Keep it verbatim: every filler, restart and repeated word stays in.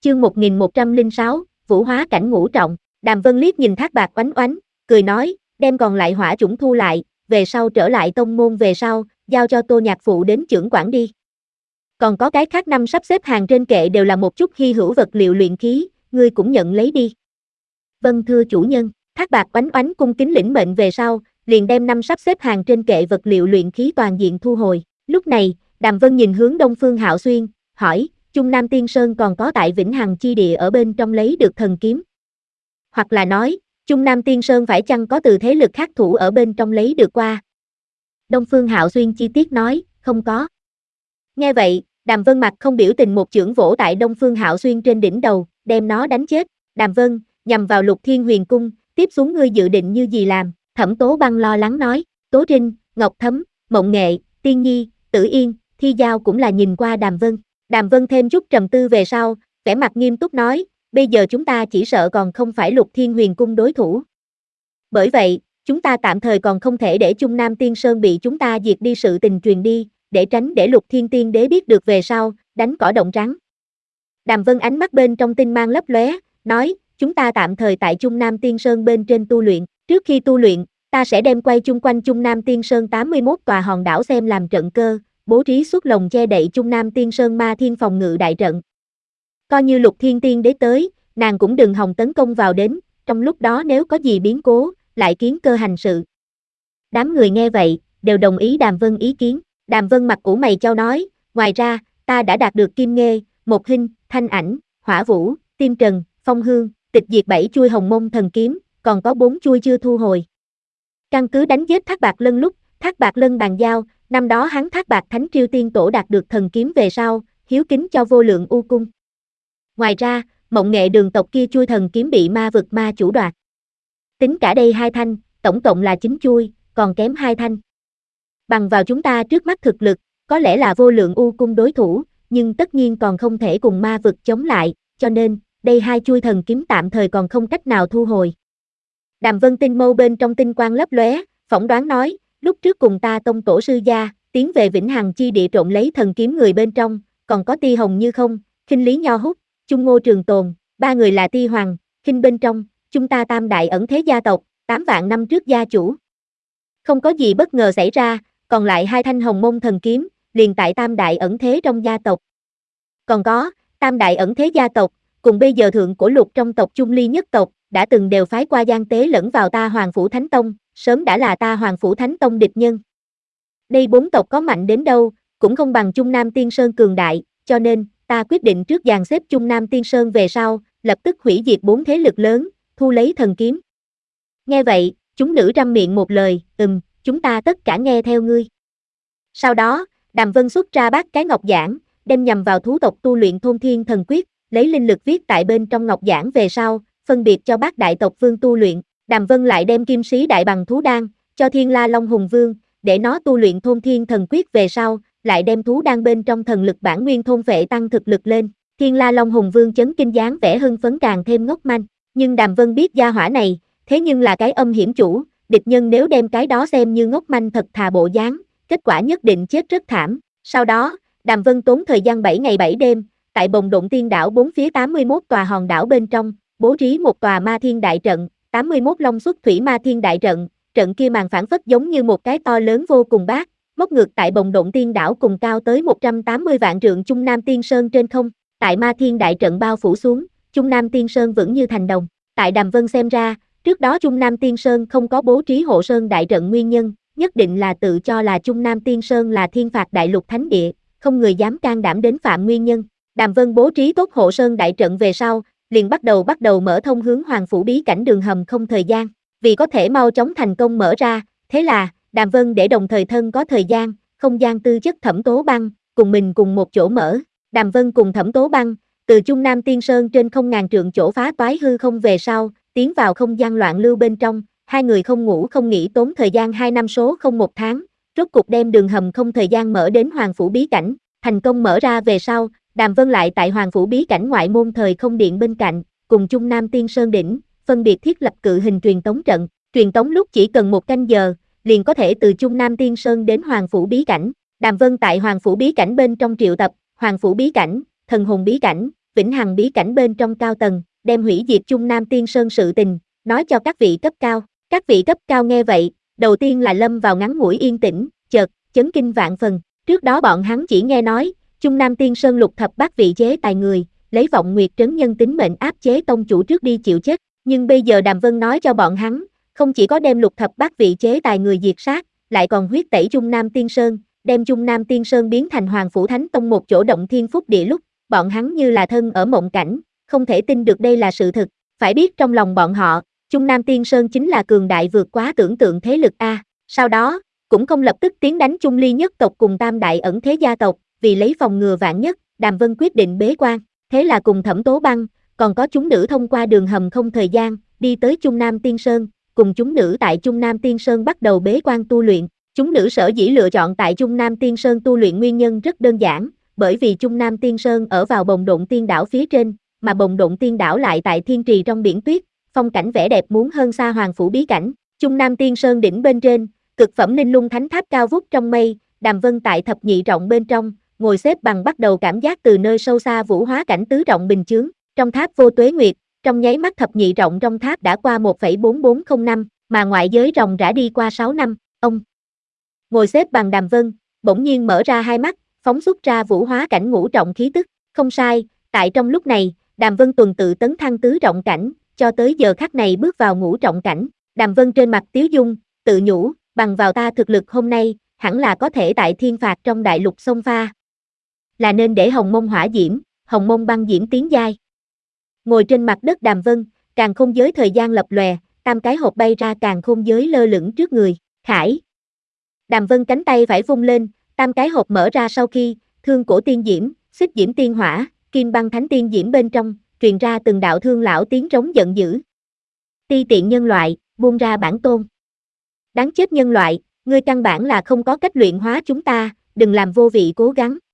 Chương một nghìn một trăm lẻ sáu, Vũ hóa cảnh ngũ trọng. Đàm Vân liếc nhìn Thác Bạt oánh oánh, cười nói, đem còn lại hỏa chủng thu lại, về sau trở lại tông môn về sau, giao cho Tô Nhạc Phụ đến chưởng quản đi. Còn có cái khác năm sắp xếp hàng trên kệ đều là một chút hy hữu vật liệu luyện khí, ngươi cũng nhận lấy đi. Vâng thưa chủ nhân. Thác Bạt oánh oánh cung kính lĩnh mệnh về sau, liền đem năm sắp xếp hàng trên kệ vật liệu luyện khí toàn diện thu hồi. Lúc này, Đàm Vân nhìn hướng Đông Phương Hạo Xuyên, hỏi, Trung Nam Tiên Sơn còn có tại Vĩnh Hằng chi địa ở bên trong lấy được thần kiếm. Hoặc là nói, Trung Nam Tiên Sơn phải chăng có từ thế lực khác thủ ở bên trong lấy được qua? Đông Phương Hạo Xuyên chi tiết nói, không có. Nghe vậy, Đàm Vân mặt không biểu tình một chưởng vỗ tại Đông Phương Hạo Xuyên trên đỉnh đầu, đem nó đánh chết. Đàm Vân, nhằm vào Lục Thiên Huyền Cung, tiếp xuống ngươi dự định như gì làm? Thẩm Tố Băng lo lắng nói, Tố Trinh, Ngọc Thấm, Mộng Nghệ, Tiên Nhi, Tử Yên, Thi Giao cũng là nhìn qua Đàm Vân. Đàm Vân thêm chút trầm tư về sau, vẻ mặt nghiêm túc nói, bây giờ chúng ta chỉ sợ còn không phải Lục Thiên Huyền Cung đối thủ. Bởi vậy, chúng ta tạm thời còn không thể để Trung Nam Tiên Sơn bị chúng ta diệt đi sự tình truyền đi, để tránh để Lục Thiên Tiên Đế biết được về sau, đánh cỏ động rắn. Đàm Vân ánh mắt bên trong tinh mang lấp lóe, nói, chúng ta tạm thời tại Trung Nam Tiên Sơn bên trên tu luyện, trước khi tu luyện, ta sẽ đem quay chung quanh Trung Nam Tiên Sơn tám mươi mốt tòa hòn đảo xem làm trận cơ, bố trí xuất lồng che đậy Trung Nam Tiên Sơn ma thiên phòng ngự đại trận. Coi như Lục Thiên Tiên Đế tới, nàng cũng đừng hòng tấn công vào đến, trong lúc đó nếu có gì biến cố, lại kiến cơ hành sự. Đám người nghe vậy, đều đồng ý Đàm Vân ý kiến. Đàm Vân mặt ủ mày chau nói, ngoài ra, ta đã đạt được Kim Nghê, Một Hinh, Thanh Ảnh, Hỏa Vũ, Tim Trần, Phong Hương, tịch diệt bảy chuôi Hồng Mông thần kiếm, còn có bốn chuôi chưa thu hồi. Căn cứ đánh giết Thác Bạt Lân lúc, Thác Bạt Lân bàn giao, năm đó hắn Thác Bạt Thánh Triêu Tiên Tổ đạt được thần kiếm về sau, hiếu kính cho Vô Lượng U Cung. Ngoài ra, Mộng Nghệ Đường tộc kia chuôi thần kiếm bị ma vực ma chủ đoạt. Tính cả đây hai thanh, tổng cộng là chín chuôi, còn kém hai thanh. Bằng vào chúng ta trước mắt thực lực, có lẽ là Vô Lượng U Cung đối thủ, nhưng tất nhiên còn không thể cùng ma vực chống lại, cho nên, đây hai chuôi thần kiếm tạm thời còn không cách nào thu hồi. Đàm Vân tinh mâu bên trong tinh quang lấp lóe, phỏng đoán nói, lúc trước cùng ta tông tổ sư gia, tiến về Vĩnh Hằng chi địa trộm lấy thần kiếm người bên trong, còn có Ti Hồng Như Không, Khinh Lý Nho Húc, Chung Ngô Trường Tồn, ba người là Ti Hoàng, Khinh bên trong, chúng ta tam đại ẩn thế gia tộc, tám vạn năm trước gia chủ. Không có gì bất ngờ xảy ra, còn lại hai thanh Hồng Mông thần kiếm, liền tại tam đại ẩn thế trong gia tộc. Còn có, tam đại ẩn thế gia tộc, cùng bây giờ thượng cổ lục trong tộc Chung Ly nhất tộc, đã từng đều phái qua gian tế lẫn vào ta Hoàng Phủ Thánh Tông, sớm đã là ta Hoàng Phủ Thánh Tông địch nhân. Đây bốn tộc có mạnh đến đâu, cũng không bằng Trung Nam Tiên Sơn cường đại, cho nên, ta quyết định trước dàn xếp Trung Nam Tiên Sơn về sau, lập tức hủy diệt bốn thế lực lớn, thu lấy thần kiếm. Nghe vậy, chúng nữ răm miệng một lời, ừm, chúng ta tất cả nghe theo ngươi. Sau đó, Đàm Vân xuất ra bát cái ngọc giản, đem nhằm vào thú tộc tu luyện Thôn Thiên Thần Quyết, lấy linh lực viết tại bên trong ngọc giản về sau, phân biệt cho bát đại tộc vương tu luyện. Đàm Vân lại đem kim sĩ đại bằng thú đan cho Thiên La Long Hùng Vương, để nó tu luyện Thôn Thiên Thần Quyết về sau, lại đem thú đan bên trong thần lực bản nguyên thôn phệ tăng thực lực lên. Thiên La Long Hùng Vương chấn kinh dáng vẻ hưng phấn càng thêm ngốc manh, nhưng Đàm Vân biết gia hỏa này, thế nhưng là cái âm hiểm chủ, địch nhân nếu đem cái đó xem như ngốc manh thật thà bộ dáng, kết quả nhất định chết rất thảm. Sau đó, Đàm Vân tốn thời gian bảy ngày bảy đêm, tại Bồng Độn Tiên đảo bốn phía tám mươi mốt tòa hòn đảo bên trong, bố trí một tòa ma thiên đại trận, tám mươi mốt long xuất thủy ma thiên đại trận, trận kia màn phản phất giống như một cái to lớn vô cùng bát, móc ngược tại Bồng Độn Tiên đảo cùng cao tới một trăm tám mươi vạn trượng Trung Nam Tiên Sơn trên không, tại ma thiên đại trận bao phủ xuống, Trung Nam Tiên Sơn vững như thành đồng. Tại Đàm Vân xem ra, trước đó Trung Nam Tiên Sơn không có bố trí hộ sơn đại trận nguyên nhân, nhất định là tự cho là Trung Nam Tiên Sơn là thiên phạt đại lục thánh địa, không người dám can đảm đến phạm nguyên nhân. Đàm Vân bố trí tốt hộ sơn đại trận về sau, liền bắt đầu bắt đầu mở thông hướng Hoàng Phủ bí cảnh đường hầm không thời gian, vì có thể mau chóng thành công mở ra, thế là, Đàm Vân để đồng thời thân có thời gian, không gian tư chất Thẩm Tố Băng, cùng mình cùng một chỗ mở. Đàm Vân cùng Thẩm Tố Băng, từ Trung Nam Tiên Sơn trên không ngàn trượng chỗ phá toái hư không về sau, tiến vào không gian loạn lưu bên trong, hai người không ngủ không nghỉ tốn thời gian hai năm số không một tháng, rốt cục đem đường hầm không thời gian mở đến Hoàng Phủ bí cảnh, thành công mở ra về sau, Đàm Vân lại tại Hoàng Phủ bí cảnh ngoại môn thời không điện bên cạnh, cùng Trung Nam Tiên Sơn đỉnh, phân biệt thiết lập cự hình truyền tống trận, truyền tống lúc chỉ cần một canh giờ, liền có thể từ Trung Nam Tiên Sơn đến Hoàng Phủ bí cảnh. Đàm Vân tại Hoàng Phủ bí cảnh bên trong triệu tập, Hoàng Phủ bí cảnh, Thần hồn bí cảnh, vĩnh hằng bí cảnh bên trong cao tầng, đem hủy diệt Trung Nam Tiên Sơn sự tình, nói cho các vị cấp cao. Các vị cấp cao nghe vậy, đầu tiên là lâm vào ngắn ngủi yên tĩnh, chợt, chấn kinh vạn phần. Trước đó bọn hắn chỉ nghe nói, Trung Nam Tiên Sơn lục thập bát vị chế tài người, lấy vọng nguyệt trấn nhân tính mệnh áp chế tông chủ trước đi chịu chết. Nhưng bây giờ Đàm Vân nói cho bọn hắn, không chỉ có đem lục thập bát vị chế tài người diệt sát, lại còn huyết tẩy Trung Nam Tiên Sơn, đem Trung Nam Tiên Sơn biến thành Hoàng Phủ Thánh Tông một chỗ động thiên phúc địa lúc, bọn hắn như là thân ở mộng cảnh, không thể tin được đây là sự thực. Phải biết trong lòng bọn họ, Trung Nam Tiên Sơn chính là cường đại vượt quá tưởng tượng thế lực A. Sau đó, cũng không lập tức tiến đánh Trung Ly nhất tộc cùng Tam Đại ẩn thế gia tộc, vì lấy phòng ngừa vạn nhất, Đàm Vân quyết định bế quan. Thế là cùng Thẩm Tố Băng, còn có chúng nữ thông qua đường hầm không thời gian, đi tới Trung Nam Tiên Sơn, cùng chúng nữ tại Trung Nam Tiên Sơn bắt đầu bế quan tu luyện. Chúng nữ sở dĩ lựa chọn tại Trung Nam Tiên Sơn tu luyện nguyên nhân rất đơn giản, bởi vì Trung Nam Tiên Sơn ở vào Bồng Độn Tiên Đảo phía trên, mà Bồng Độn Tiên Đảo lại tại thiên trì trong biển tuyết, phong cảnh vẻ đẹp muốn hơn xa Hoàng Phủ bí cảnh. Trung Nam Tiên Sơn đỉnh bên trên, cực phẩm Linh Lung Thánh Tháp cao vút trong mây, Đàm Vân tại thập nhị trọng bên trong, ngồi xếp bằng bắt đầu cảm giác từ nơi sâu xa vũ hóa cảnh tứ trọng bình chướng. Trong tháp vô tuế nguyệt, trong nháy mắt thập nhị trọng trong tháp đã qua một phẩy bốn bốn không năm, mà ngoại giới ròng rã đi qua sáu năm. Ông ngồi xếp bằng Đàm Vân, bỗng nhiên mở ra hai mắt, phóng xuất ra vũ hóa cảnh ngũ trọng khí tức. Không sai, tại trong lúc này, Đàm Vân tuần tự tấn thăng tứ trọng cảnh, cho tới giờ khắc này bước vào ngũ trọng cảnh. Đàm Vân trên mặt tiếu dung, tự nhủ, bằng vào ta thực lực hôm nay, hẳn là có thể tại thiên phạt trong đại lục xông pha. Là nên để Hồng Mông hỏa diễm, Hồng Mông băng diễm tiến giai. Ngồi trên mặt đất Đàm Vân, càn khôn giới thời gian lập lòe, tam cái hộp bay ra càn khôn giới lơ lửng trước người. Khải. Đàm Vân cánh tay phải vung lên, tam cái hộp mở ra sau khi, thương cổ tiên diễm, xích diễm tiên hỏa, kim băng thánh tiên diễm bên trong, truyền ra từng đạo thương lão tiếng trống giận dữ. Ti tiện nhân loại, buông ra bản tôn. Đáng chết nhân loại, ngươi căn bản là không có cách luyện hóa chúng ta, đừng làm vô vị cố gắng.